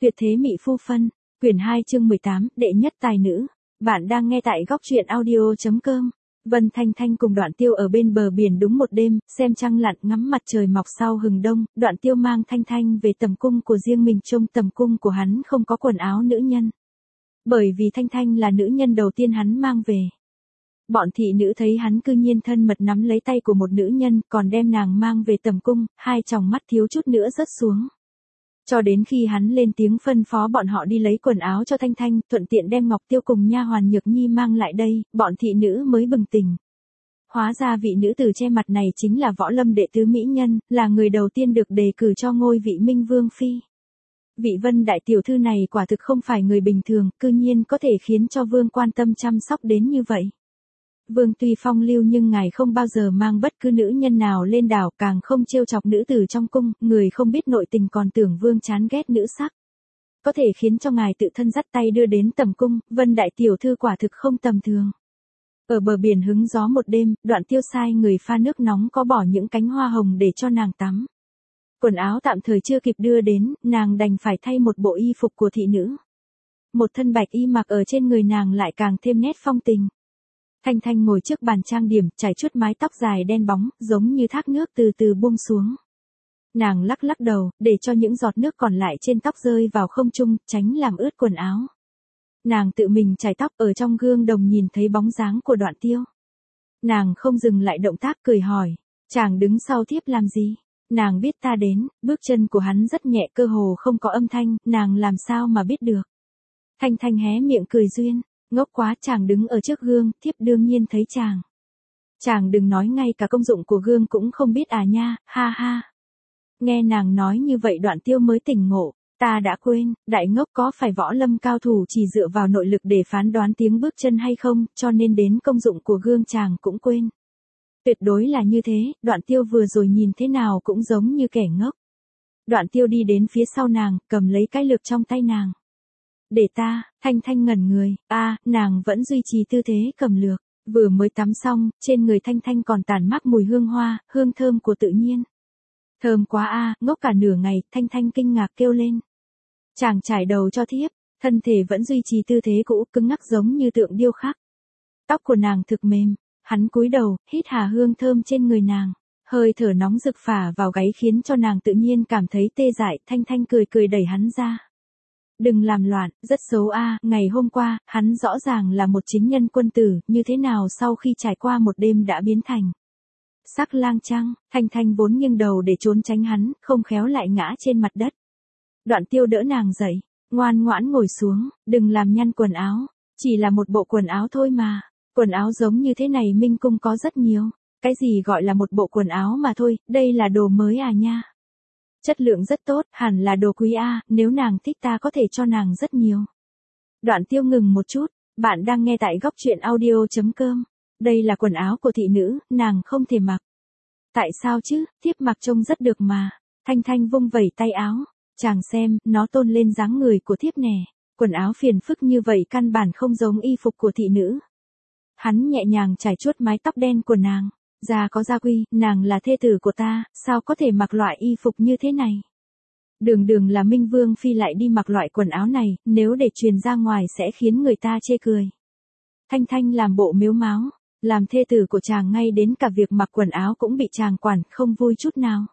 Tuyệt thế mỹ phu phân, quyển 2 chương 18, đệ nhất tài nữ. Bạn đang nghe tại góc truyện audio.com. Vân Thanh Thanh cùng Đoạn Tiêu ở bên bờ biển đúng một đêm, xem trăng lặn ngắm mặt trời mọc sau hừng đông. Đoạn Tiêu mang Thanh Thanh về tầm cung của riêng mình, trong tầm cung của hắn không có quần áo nữ nhân. Bởi vì Thanh Thanh là nữ nhân đầu tiên hắn mang về. Bọn thị nữ thấy hắn cư nhiên thân mật nắm lấy tay của một nữ nhân, còn đem nàng mang về tầm cung, hai tròng mắt thiếu chút nữa rớt xuống. Cho đến khi hắn lên tiếng phân phó bọn họ đi lấy quần áo cho Thanh Thanh, thuận tiện đem Ngọc Tiêu cùng nha hoàn Nhược Nhi mang lại đây, bọn thị nữ mới bừng tỉnh. Hóa ra vị nữ tử che mặt này chính là Võ Lâm đệ tứ mỹ nhân, là người đầu tiên được đề cử cho ngôi vị Minh Vương phi. Vị Vân đại tiểu thư này quả thực không phải người bình thường, cư nhiên có thể khiến cho vương quan tâm chăm sóc đến như vậy. Vương tuy phong lưu nhưng ngài không bao giờ mang bất cứ nữ nhân nào lên đảo, càng không trêu chọc nữ tử trong cung, người không biết nội tình còn tưởng vương chán ghét nữ sắc. Có thể khiến cho ngài tự thân dắt tay đưa đến tầm cung, Vân đại tiểu thư quả thực không tầm thường. Ở bờ biển hứng gió một đêm, Đoạn Tiêu sai người pha nước nóng có bỏ những cánh hoa hồng để cho nàng tắm. Quần áo tạm thời chưa kịp đưa đến, nàng đành phải thay một bộ y phục của thị nữ. Một thân bạch y mặc ở trên người nàng lại càng thêm nét phong tình. Thanh Thanh ngồi trước bàn trang điểm, chải chuốt mái tóc dài đen bóng, giống như thác nước từ từ buông xuống. Nàng lắc lắc đầu, để cho những giọt nước còn lại trên tóc rơi vào không trung, tránh làm ướt quần áo. Nàng tự mình chải tóc, ở trong gương đồng nhìn thấy bóng dáng của Đoạn Tiêu. Nàng không dừng lại động tác, cười hỏi, chàng đứng sau thiếp làm gì? Nàng biết ta đến, bước chân của hắn rất nhẹ, cơ hồ không có âm thanh, nàng làm sao mà biết được? Thanh Thanh hé miệng cười duyên. Ngốc quá, chàng đứng ở trước gương, thiếp đương nhiên thấy chàng. Chàng đừng nói ngay cả công dụng của gương cũng không biết à nha, ha ha. Nghe nàng nói như vậy Đoạn Tiêu mới tỉnh ngộ, ta đã quên, đại ngốc có phải võ lâm cao thủ chỉ dựa vào nội lực để phán đoán tiếng bước chân hay không, cho nên đến công dụng của gương chàng cũng quên. Tuyệt đối là như thế, Đoạn Tiêu vừa rồi nhìn thế nào cũng giống như kẻ ngốc. Đoạn Tiêu đi đến phía sau nàng, cầm lấy cái lược trong tay nàng. Để ta, Thanh Thanh ngẩn người, nàng vẫn duy trì tư thế cầm lược, vừa mới tắm xong, trên người Thanh Thanh còn tản mát mùi hương hoa, hương thơm của tự nhiên. Thơm quá ngốc cả nửa ngày, Thanh Thanh kinh ngạc kêu lên. Chàng trải đầu cho thiếp, thân thể vẫn duy trì tư thế cũ, cứng ngắc giống như tượng điêu khắc. Tóc của nàng thực mềm, hắn cúi đầu, hít hà hương thơm trên người nàng, hơi thở nóng rực phả vào gáy khiến cho nàng tự nhiên cảm thấy tê dại, Thanh Thanh cười cười đẩy hắn ra. Đừng làm loạn, rất xấu ngày hôm qua, hắn rõ ràng là một chính nhân quân tử, như thế nào sau khi trải qua một đêm đã biến thành sắc lang chăng? Thanh Thanh vốn nghiêng đầu để trốn tránh hắn, không khéo lại ngã trên mặt đất. Đoạn Tiêu đỡ nàng dậy, ngoan ngoãn ngồi xuống, đừng làm nhăn quần áo, chỉ là một bộ quần áo thôi mà, quần áo giống như thế này Minh Cung có rất nhiều, cái gì gọi là một bộ quần áo mà thôi, đây là đồ mới nha. Chất lượng rất tốt, hẳn là đồ quý nếu nàng thích ta có thể cho nàng rất nhiều. Đoạn Tiêu ngừng một chút, bạn đang nghe tại góc truyện audio.com. Đây là quần áo của thị nữ, nàng không thể mặc. Tại sao chứ, thiếp mặc trông rất được mà. Thanh Thanh vung vẩy tay áo, chàng xem, nó tôn lên dáng người của thiếp nè. Quần áo phiền phức như vậy căn bản không giống y phục của thị nữ. Hắn nhẹ nhàng chải chuốt mái tóc đen của nàng. Gia có gia quy, nàng là thê tử của ta, sao có thể mặc loại y phục như thế này? Đường đường là Minh Vương phi lại đi mặc loại quần áo này, nếu để truyền ra ngoài sẽ khiến người ta chê cười. Thanh Thanh làm bộ mếu máo, làm thê tử của chàng ngay đến cả việc mặc quần áo cũng bị chàng quản, không vui chút nào.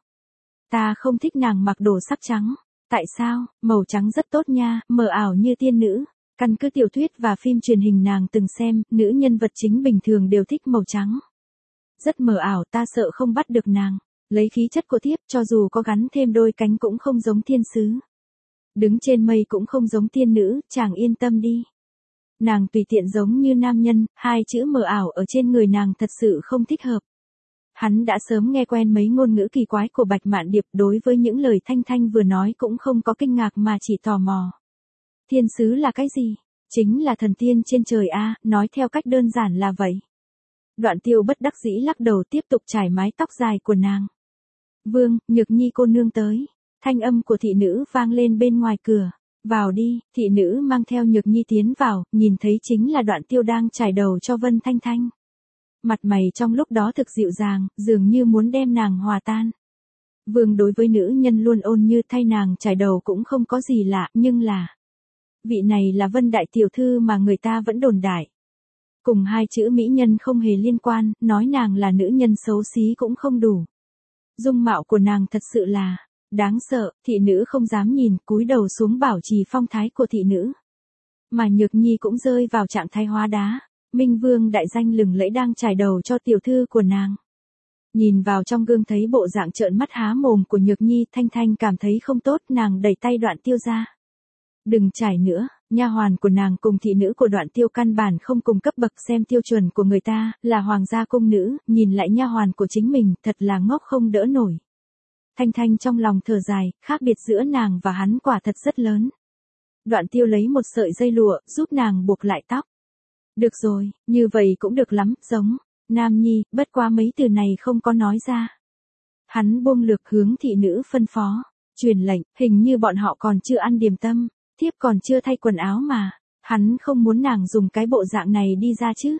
Ta không thích nàng mặc đồ sắc trắng. Tại sao? Màu trắng rất tốt nha, mờ ảo như tiên nữ. Căn cứ tiểu thuyết và phim truyền hình nàng từng xem, nữ nhân vật chính bình thường đều thích màu trắng. Rất mờ ảo, ta sợ không bắt được nàng. Lấy khí chất của thiếp, cho dù có gắn thêm đôi cánh cũng không giống thiên sứ. Đứng trên mây cũng không giống tiên nữ, chàng yên tâm đi. Nàng tùy tiện giống như nam nhân, hai chữ mờ ảo ở trên người nàng thật sự không thích hợp. Hắn đã sớm nghe quen mấy ngôn ngữ kỳ quái của Bạch Mạn Điệp, đối với những lời Thanh Thanh vừa nói cũng không có kinh ngạc mà chỉ tò mò. Thiên sứ là cái gì? Chính là thần tiên trên trời nói theo cách đơn giản là vậy. Đoạn Tiêu bất đắc dĩ lắc đầu tiếp tục trải mái tóc dài của nàng. Vương, Nhược Nhi cô nương tới. Thanh âm của thị nữ vang lên bên ngoài cửa. Vào đi, thị nữ mang theo Nhược Nhi tiến vào, nhìn thấy chính là Đoạn Tiêu đang trải đầu cho Vân Thanh Thanh. Mặt mày trong lúc đó thực dịu dàng, dường như muốn đem nàng hòa tan. Vương đối với nữ nhân luôn ôn như thay nàng trải đầu cũng không có gì lạ, nhưng là vị này là Vân đại tiểu thư mà người ta vẫn đồn đại. Cùng hai chữ mỹ nhân không hề liên quan, nói nàng là nữ nhân xấu xí cũng không đủ. Dung mạo của nàng thật sự là đáng sợ, thị nữ không dám nhìn, cúi đầu xuống bảo trì phong thái của thị nữ. Mà Nhược Nhi cũng rơi vào trạng thái hóa đá. Minh Vương đại danh lừng lẫy đang trải đầu cho tiểu thư của nàng. Nhìn vào trong gương thấy bộ dạng trợn mắt há mồm của Nhược Nhi, Thanh Thanh cảm thấy không tốt, nàng đẩy tay Đoạn Tiêu ra. Đừng trải nữa, nha hoàn của nàng cùng thị nữ của Đoạn Tiêu căn bản không cùng cấp bậc, xem tiêu chuẩn của người ta, là hoàng gia cung nữ, nhìn lại nha hoàn của chính mình, thật là ngốc không đỡ nổi. Thanh Thanh trong lòng thở dài, khác biệt giữa nàng và hắn quả thật rất lớn. Đoạn Tiêu lấy một sợi dây lụa, giúp nàng buộc lại tóc. Được rồi, như vậy cũng được lắm, giống Nam Nhi, bất quá mấy từ này không có nói ra. Hắn buông lược hướng thị nữ phân phó, truyền lệnh, hình như bọn họ còn chưa ăn điểm tâm, thiếp còn chưa thay quần áo mà, hắn không muốn nàng dùng cái bộ dạng này đi ra chứ.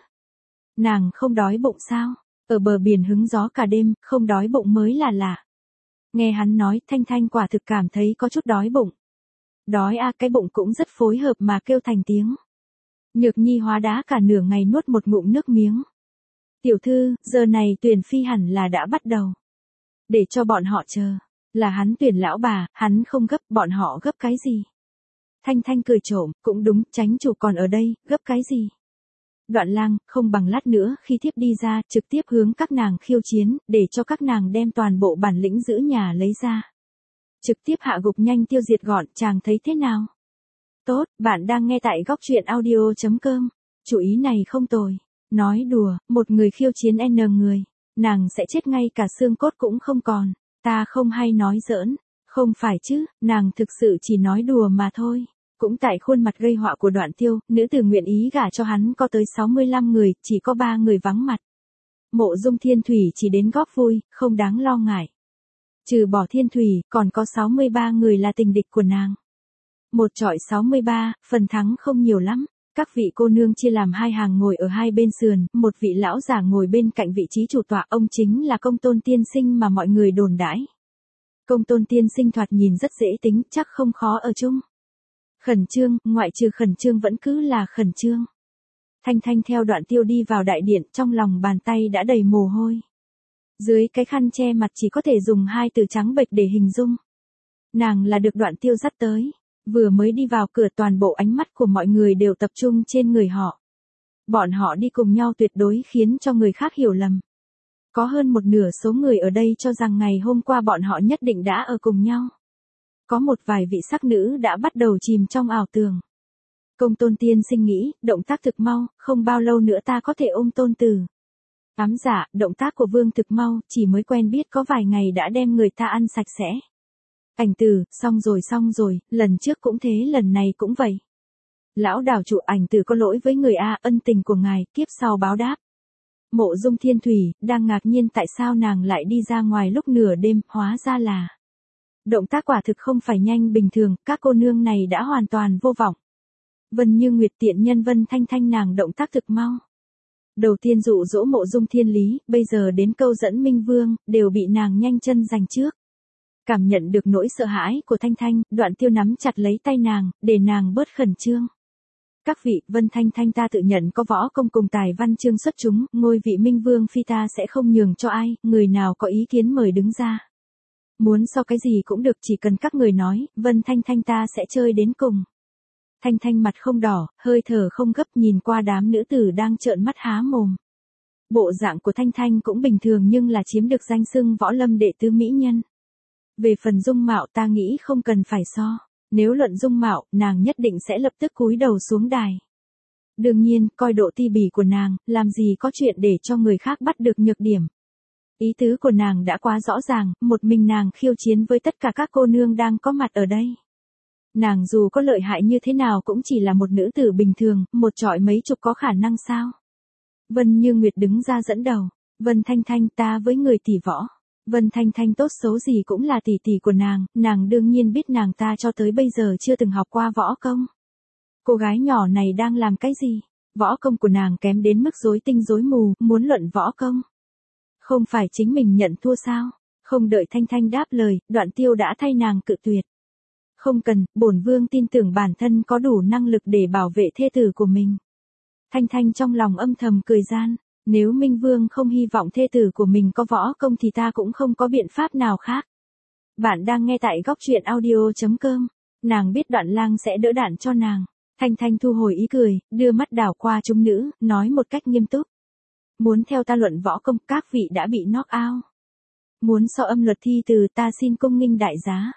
Nàng không đói bụng sao, ở bờ biển hứng gió cả đêm, không đói bụng mới là lạ. Nghe hắn nói, Thanh Thanh quả thực cảm thấy có chút đói bụng. Đói à, cái bụng cũng rất phối hợp mà kêu thành tiếng. Nhược Nhi hóa đá cả nửa ngày nuốt một ngụm nước miếng. Tiểu thư, giờ này tuyển phi hẳn là đã bắt đầu. Để cho bọn họ chờ. Là hắn tuyển lão bà, hắn không gấp, bọn họ gấp cái gì? Thanh Thanh cười trộm, cũng đúng, chánh chủ còn ở đây, gấp cái gì? Đoạn Lang, không bằng lát nữa khi thiếp đi ra, trực tiếp hướng các nàng khiêu chiến, để cho các nàng đem toàn bộ bản lĩnh giữ nhà lấy ra. Trực tiếp hạ gục nhanh tiêu diệt gọn, chàng thấy thế nào? Tốt, bạn đang nghe tại góc truyện audio.com. Chủ ý này không tồi. Nói đùa, một người khiêu chiến N người, nàng sẽ chết ngay cả xương cốt cũng không còn. Ta không hay nói giỡn, không phải chứ, nàng thực sự chỉ nói đùa mà thôi. Cũng tại khuôn mặt gây họa của Đoạn Tiêu, nữ tử nguyện ý gả cho hắn có tới 65 người, chỉ có 3 người vắng mặt. Mộ Dung Thiên Thủy chỉ đến góp vui, không đáng lo ngại. Trừ bỏ Thiên Thủy, còn có 63 người là tình địch của nàng. Một chọi 63, phần thắng không nhiều lắm. Các vị cô nương chia làm hai hàng ngồi ở hai bên sườn, một vị lão giả ngồi bên cạnh vị trí chủ tọa, ông chính là Công Tôn tiên sinh mà mọi người đồn đãi. Công Tôn tiên sinh thoạt nhìn rất dễ tính, chắc không khó ở chung. Khẩn trương, ngoại trừ khẩn trương vẫn cứ là khẩn trương. Thanh Thanh theo Đoạn Tiêu đi vào đại điện, trong lòng bàn tay đã đầy mồ hôi. Dưới cái khăn che mặt chỉ có thể dùng hai từ trắng bệch để hình dung. Nàng là được Đoạn Tiêu dắt tới. Vừa mới đi vào cửa, toàn bộ ánh mắt của mọi người đều tập trung trên người họ. Bọn họ đi cùng nhau tuyệt đối khiến cho người khác hiểu lầm. Có hơn một nửa số người ở đây cho rằng ngày hôm qua bọn họ nhất định đã ở cùng nhau. Có một vài vị sắc nữ đã bắt đầu chìm trong ảo tưởng. Công Tôn tiên sinh nghĩ, động tác thực mau, không bao lâu nữa ta có thể ôm Tôn tử. Ám dạ, động tác của Vương thực mau, chỉ mới quen biết có vài ngày đã đem người ta ăn sạch sẽ. Ảnh Tử, xong rồi, lần trước cũng thế, lần này cũng vậy. Lão đảo chủ, Ảnh Tử có lỗi với người a, ân tình của ngài, kiếp sau báo đáp. Mộ Dung Thiên Thủy, đang ngạc nhiên tại sao nàng lại đi ra ngoài lúc nửa đêm, hóa ra là. Động tác quả thực không phải nhanh bình thường, các cô nương này đã hoàn toàn vô vọng. Vân Như Nguyệt tiện nhân Vân Thanh Thanh nàng động tác thực mau. Đầu tiên dụ dỗ Mộ Dung Thiên Lý, bây giờ đến câu dẫn Minh Vương, đều bị nàng nhanh chân giành trước. Cảm nhận được nỗi sợ hãi của Thanh Thanh, Đoạn Tiêu nắm chặt lấy tay nàng, để nàng bớt khẩn trương. Các vị, Vân Thanh Thanh ta tự nhận có võ công cùng tài văn chương xuất chúng, ngôi vị Minh Vương phi ta sẽ không nhường cho ai, người nào có ý kiến mời đứng ra. Muốn so cái gì cũng được, chỉ cần các người nói, Vân Thanh Thanh ta sẽ chơi đến cùng. Thanh Thanh mặt không đỏ, hơi thở không gấp, nhìn qua đám nữ tử đang trợn mắt há mồm. Bộ dạng của Thanh Thanh cũng bình thường nhưng là chiếm được danh xưng võ lâm đệ tứ mỹ nhân. Về phần dung mạo ta nghĩ không cần phải so. Nếu luận dung mạo, nàng nhất định sẽ lập tức cúi đầu xuống đài. Đương nhiên, coi độ ti bỉ của nàng, làm gì có chuyện để cho người khác bắt được nhược điểm. Ý tứ của nàng đã quá rõ ràng, một mình nàng khiêu chiến với tất cả các cô nương đang có mặt ở đây. Nàng dù có lợi hại như thế nào cũng chỉ là một nữ tử bình thường, một chọi mấy chục có khả năng sao. Vân Như Nguyệt đứng ra dẫn đầu. Vân Thanh Thanh, ta với người tỷ võ. Vân Thanh Thanh tốt xấu gì cũng là tỷ tỷ của nàng đương nhiên biết nàng ta cho tới bây giờ chưa từng học qua võ công. Cô gái nhỏ này đang làm cái gì? Võ công của nàng kém đến mức rối tinh rối mù, muốn luận võ công. Không phải chính mình nhận thua sao? Không đợi Thanh Thanh đáp lời, Đoạn Tiêu đã thay nàng cự tuyệt. Không cần, bổn vương tin tưởng bản thân có đủ năng lực để bảo vệ thê tử của mình. Thanh Thanh trong lòng âm thầm cười gian, nếu Minh Vương không hy vọng thê tử của mình có võ công thì ta cũng không có biện pháp nào khác. Bạn đang nghe tại góc truyện audio.com. Nàng biết Đoạn Lang sẽ đỡ đạn cho nàng. Thanh Thanh thu hồi ý cười, đưa mắt đảo qua chúng nữ, nói một cách nghiêm túc. Muốn theo ta luận võ công, các vị đã bị knock out. Muốn so âm luật thi từ, ta xin cung nghinh đại giá.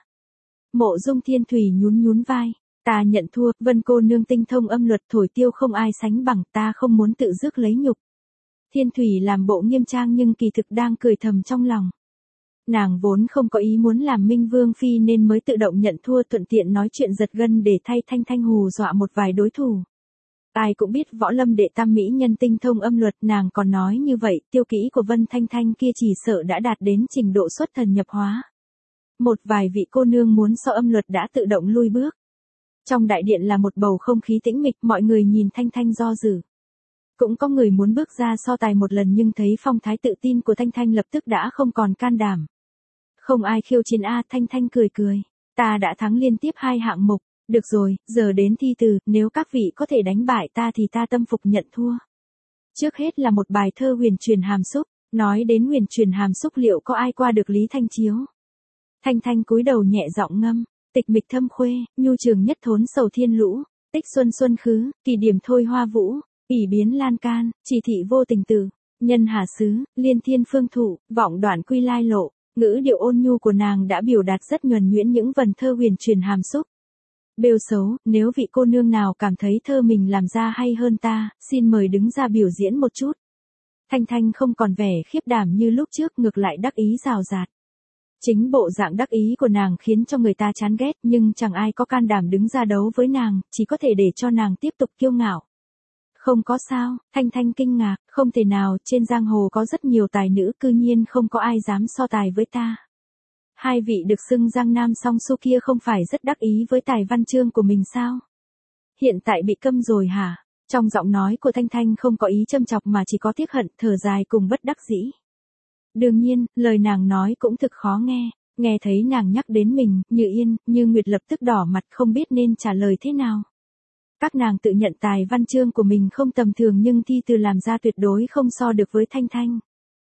Mộ Dung Thiên Thủy nhún vai. Ta nhận thua, Vân cô nương tinh thông âm luật thổi tiêu không ai sánh bằng, ta không muốn tự rước lấy nhục. Thiên Thủy làm bộ nghiêm trang nhưng kỳ thực đang cười thầm trong lòng. Nàng vốn không có ý muốn làm Minh Vương phi nên mới tự động nhận thua, thuận tiện nói chuyện giật gân để thay Thanh Thanh hù dọa một vài đối thủ. Ai cũng biết võ lâm đệ tam mỹ nhân tinh thông âm luật, nàng còn nói như vậy, tiêu kỹ của Vân Thanh Thanh kia chỉ sợ đã đạt đến trình độ xuất thần nhập hóa. Một vài vị cô nương muốn so âm luật đã tự động lui bước. Trong đại điện là một bầu không khí tĩnh mịch, mọi người nhìn Thanh Thanh do dự. Cũng có người muốn bước ra so tài một lần nhưng thấy phong thái tự tin của Thanh Thanh lập tức đã không còn can đảm. Không ai khiêu chiến a. Thanh Thanh cười. Ta đã thắng liên tiếp 2 hạng mục, được rồi, giờ đến thi từ, nếu các vị có thể đánh bại ta thì ta tâm phục nhận thua. Trước hết là một bài thơ huyền truyền hàm xúc, nói đến huyền truyền hàm xúc liệu có ai qua được Lý Thanh Chiếu. Thanh Thanh cúi đầu nhẹ giọng ngâm, tịch mịch thâm khuê, nhu trường nhất thốn sầu thiên lũ, tích xuân xuân khứ, kỳ điểm thôi hoa vũ, ỷ biến lan can, chỉ thị vô tình tử, nhân hà xứ, liên thiên phương thủ, vọng đoạn quy lai lộ. Ngữ điệu ôn nhu của nàng đã biểu đạt rất nhuần nhuyễn những vần thơ huyền truyền hàm xúc. Bêu xấu, nếu vị cô nương nào cảm thấy thơ mình làm ra hay hơn ta, xin mời đứng ra biểu diễn một chút. Thanh Thanh không còn vẻ khiếp đảm như lúc trước, ngược lại đắc ý rào rạt. Chính bộ dạng đắc ý của nàng khiến cho người ta chán ghét, nhưng chẳng ai có can đảm đứng ra đấu với nàng, chỉ có thể để cho nàng tiếp tục kiêu ngạo. Không có sao, Thanh Thanh kinh ngạc, không thể nào, trên giang hồ có rất nhiều tài nữ, cư nhiên không có ai dám so tài với ta. Hai vị được xưng Giang Nam song su kia không phải rất đắc ý với tài văn chương của mình sao? Hiện tại bị câm rồi hả? Trong giọng nói của Thanh Thanh không có ý châm chọc mà chỉ có tiếc hận, thở dài cùng bất đắc dĩ. Đương nhiên, lời nàng nói cũng thực khó nghe thấy nàng nhắc đến mình, Như Yên, Như Nguyệt lập tức đỏ mặt không biết nên trả lời thế nào. Các nàng tự nhận tài văn chương của mình không tầm thường nhưng thi từ làm ra tuyệt đối không so được với Thanh Thanh.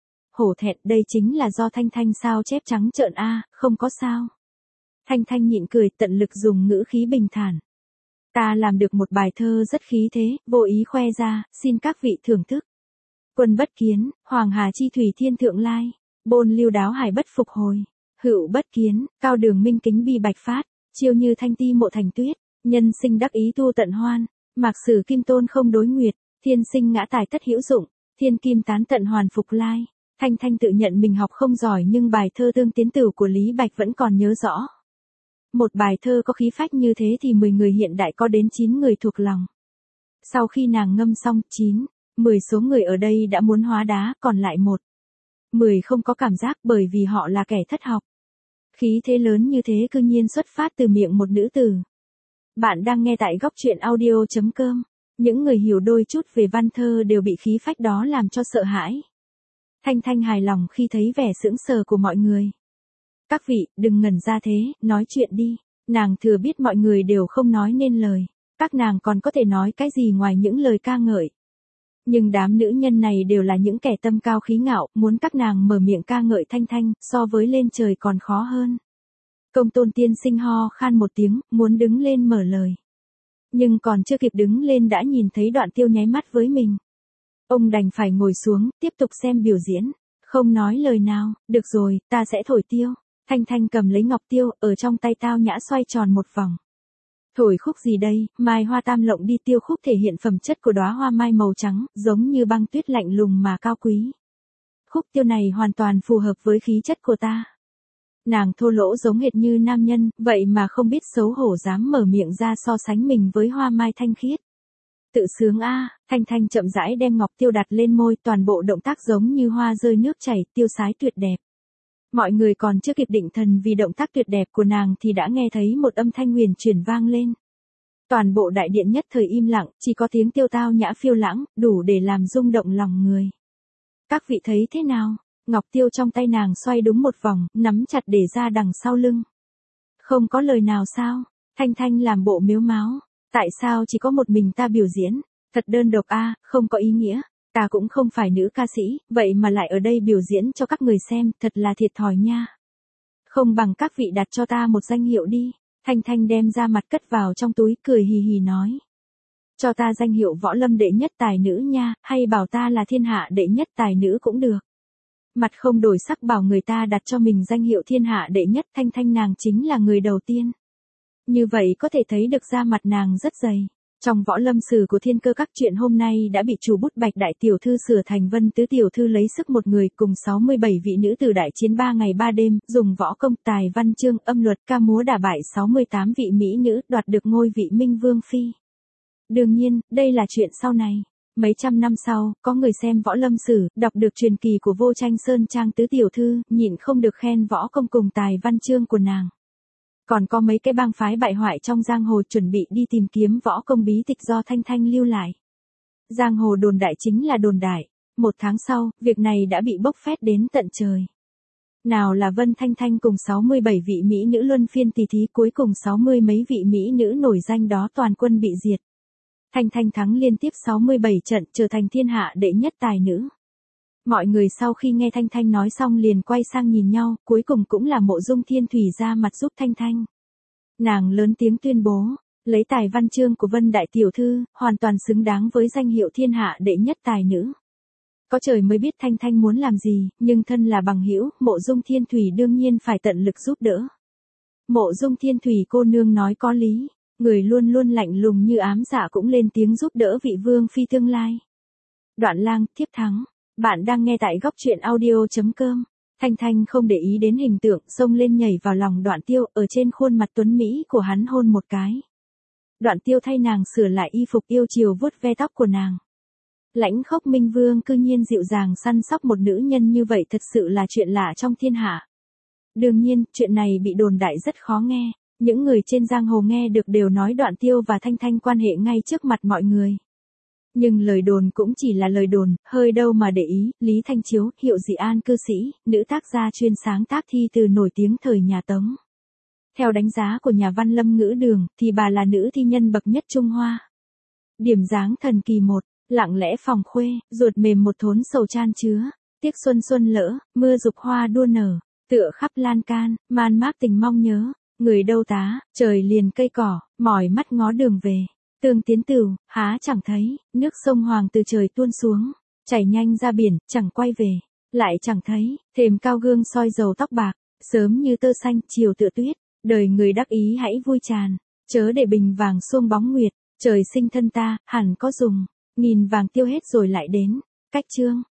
Hổ thẹn, đây chính là do Thanh Thanh sao chép trắng trợn a, không có sao. Thanh Thanh nhịn cười, tận lực dùng ngữ khí bình thản. Ta làm được một bài thơ rất khí thế, vô ý khoe ra, xin các vị thưởng thức. Quân bất kiến, Hoàng Hà chi thủy thiên thượng lai, bôn lưu đáo hải bất phục hồi, hữu bất kiến, cao đường minh kính bi bạch phát, chiêu như thanh ti mộ thành tuyết, nhân sinh đắc ý tu tận hoan, mạc sử kim tôn không đối nguyệt, thiên sinh ngã tài tất hữu dụng, thiên kim tán tận hoàn phục lai. Thanh Thanh tự nhận mình học không giỏi nhưng bài thơ Tương Tiến Tử của Lý Bạch vẫn còn nhớ rõ. Một bài thơ có khí phách như thế thì 10 người hiện đại có đến 9 người thuộc lòng. Sau khi nàng ngâm xong 9, 10 số người ở đây đã muốn hóa đá, còn lại 10 không có cảm giác bởi vì họ là kẻ thất học. Khí thế lớn như thế cư nhiên xuất phát từ miệng một nữ tử. Bạn đang nghe tại góc truyện audio.com. Những người hiểu đôi chút về văn thơ đều bị khí phách đó làm cho sợ hãi. Thanh Thanh hài lòng khi thấy vẻ sững sờ của mọi người. Các vị, đừng ngẩn ra thế, nói chuyện đi. Nàng thừa biết mọi người đều không nói nên lời. Các nàng còn có thể nói cái gì ngoài những lời ca ngợi. Nhưng đám nữ nhân này đều là những kẻ tâm cao khí ngạo, muốn các nàng mở miệng ca ngợi Thanh Thanh, so với lên trời còn khó hơn. Công Tôn tiên sinh ho khan một tiếng, muốn đứng lên mở lời. Nhưng còn chưa kịp đứng lên đã nhìn thấy Đoạn Tiêu nháy mắt với mình. Ông đành phải ngồi xuống, tiếp tục xem biểu diễn. Không nói lời nào, được rồi, ta sẽ thổi tiêu. Thanh Thanh cầm lấy ngọc tiêu, ở trong tay tao nhã xoay tròn một vòng. Thổi khúc gì đây, mai hoa tam lộng đi, tiêu khúc thể hiện phẩm chất của đóa hoa mai màu trắng, giống như băng tuyết lạnh lùng mà cao quý. Khúc tiêu này hoàn toàn phù hợp với khí chất của ta. Nàng thô lỗ giống hệt như nam nhân, vậy mà không biết xấu hổ dám mở miệng ra so sánh mình với hoa mai thanh khiết. Tự sướng a. Thanh Thanh chậm rãi đem ngọc tiêu đặt lên môi, toàn bộ động tác giống như hoa rơi nước chảy, tiêu sái tuyệt đẹp. Mọi người còn chưa kịp định thần vì động tác tuyệt đẹp của nàng thì đã nghe thấy một âm thanh huyền chuyển vang lên. Toàn bộ đại điện nhất thời im lặng, chỉ có tiếng tiêu tao nhã phiêu lãng, đủ để làm rung động lòng người. Các vị thấy thế nào? ngọc tiêu trong tay nàng xoay đúng một vòng, nắm chặt để ra đằng sau lưng. Không có lời nào sao? Thanh Thanh làm bộ mếu máo. Tại sao chỉ có một mình ta biểu diễn? Thật đơn độc a, không có ý nghĩa. Ta cũng không phải nữ ca sĩ, vậy mà lại ở đây biểu diễn cho các người xem, thật là thiệt thòi nha. Không bằng các vị đặt cho ta một danh hiệu đi. Thanh Thanh đem ra mặt cất vào trong túi, cười hì hì nói. Cho ta danh hiệu võ lâm đệ nhất tài nữ nha, hay bảo ta là thiên hạ đệ nhất tài nữ cũng được. Mặt không đổi sắc bảo người ta đặt cho mình danh hiệu thiên hạ đệ nhất. Thanh Thanh nàng chính là người đầu tiên. Như vậy có thể thấy được da mặt nàng rất dày. Trong võ lâm sử của Thiên Cơ Các, chuyện hôm nay đã bị chủ bút Bạch đại tiểu thư sửa thành Vân tứ tiểu thư lấy sức một người cùng 67 vị nữ tử đại chiến 3 ngày 3 đêm, dùng võ công, tài văn chương, âm luật, ca múa đả bại 68 vị mỹ nữ, đoạt được ngôi vị Minh Vương phi. Đương nhiên, đây là chuyện sau này. Mấy trăm năm sau, có người xem võ lâm sử, đọc được truyền kỳ của Vô Tranh Sơn Trang tứ tiểu thư, nhịn không được khen võ công cùng tài văn chương của nàng. Còn có mấy cái bang phái bại hoại trong giang hồ chuẩn bị đi tìm kiếm võ công bí tịch do Thanh Thanh lưu lại. Giang hồ đồn đại chính là đồn đại. 1 tháng sau, việc này đã bị bốc phét đến tận trời. Nào là Vân Thanh Thanh cùng 67 vị mỹ nữ luân phiên tỉ thí, cuối cùng 60 mấy vị mỹ nữ nổi danh đó toàn quân bị diệt. Thanh Thanh thắng liên tiếp 67 trận, trở thành thiên hạ đệ nhất tài nữ. Mọi người sau khi nghe Thanh Thanh nói xong liền quay sang nhìn nhau, cuối cùng cũng là Mộ Dung Thiên Thủy ra mặt giúp Thanh Thanh. Nàng lớn tiếng tuyên bố, lấy tài văn chương của Vân đại tiểu thư, hoàn toàn xứng đáng với danh hiệu thiên hạ đệ nhất tài nữ. Có trời mới biết Thanh Thanh muốn làm gì, nhưng thân là bằng hữu, Mộ Dung Thiên Thủy đương nhiên phải tận lực giúp đỡ. Mộ Dung Thiên Thủy cô nương nói có lý, người luôn luôn lạnh lùng như ám dạ cũng lên tiếng giúp đỡ vị vương phi tương lai. Đoạn Lang, thiếp thắng. Bạn đang nghe tại góc truyện audio.com. Thanh Thanh không để ý đến hình tượng, xông lên nhảy vào lòng Đoạn Tiêu, ở trên khuôn mặt tuấn mỹ của hắn hôn một cái. Đoạn Tiêu thay nàng sửa lại y phục, yêu chiều vuốt ve tóc của nàng. Lãnh Khốc Minh Vương cư nhiên dịu dàng săn sóc một nữ nhân như vậy, thật sự là chuyện lạ trong thiên hạ. Đương nhiên, chuyện này bị đồn đại rất khó nghe. Những người trên giang hồ nghe được đều nói Đoạn Tiêu và Thanh Thanh quan hệ ngay trước mặt mọi người. Nhưng lời đồn cũng chỉ là lời đồn, hơi đâu mà để ý. Lý Thanh Chiếu, hiệu Dị An cư sĩ, nữ tác gia chuyên sáng tác thi từ nổi tiếng thời nhà Tống. Theo đánh giá của nhà văn Lâm Ngữ Đường, thì bà là nữ thi nhân bậc nhất Trung Hoa. Điểm dáng thần kỳ 1, lặng lẽ phòng khuê, ruột mềm một thốn sầu chan chứa, tiếc xuân xuân lỡ, mưa dục hoa đua nở, tựa khắp lan can, man mác tình mong nhớ, người đâu tá, trời liền cây cỏ, mỏi mắt ngó đường về. Tương tiến tửu, há chẳng thấy, nước sông Hoàng từ trời tuôn xuống, chảy nhanh ra biển, chẳng quay về, lại chẳng thấy, thềm cao gương soi dầu tóc bạc, sớm như tơ xanh, chiều tựa tuyết, đời người đắc ý hãy vui tràn, chớ để bình vàng xuông bóng nguyệt, trời sinh thân ta, hẳn có dùng, nghìn vàng tiêu hết rồi lại đến, cách chương.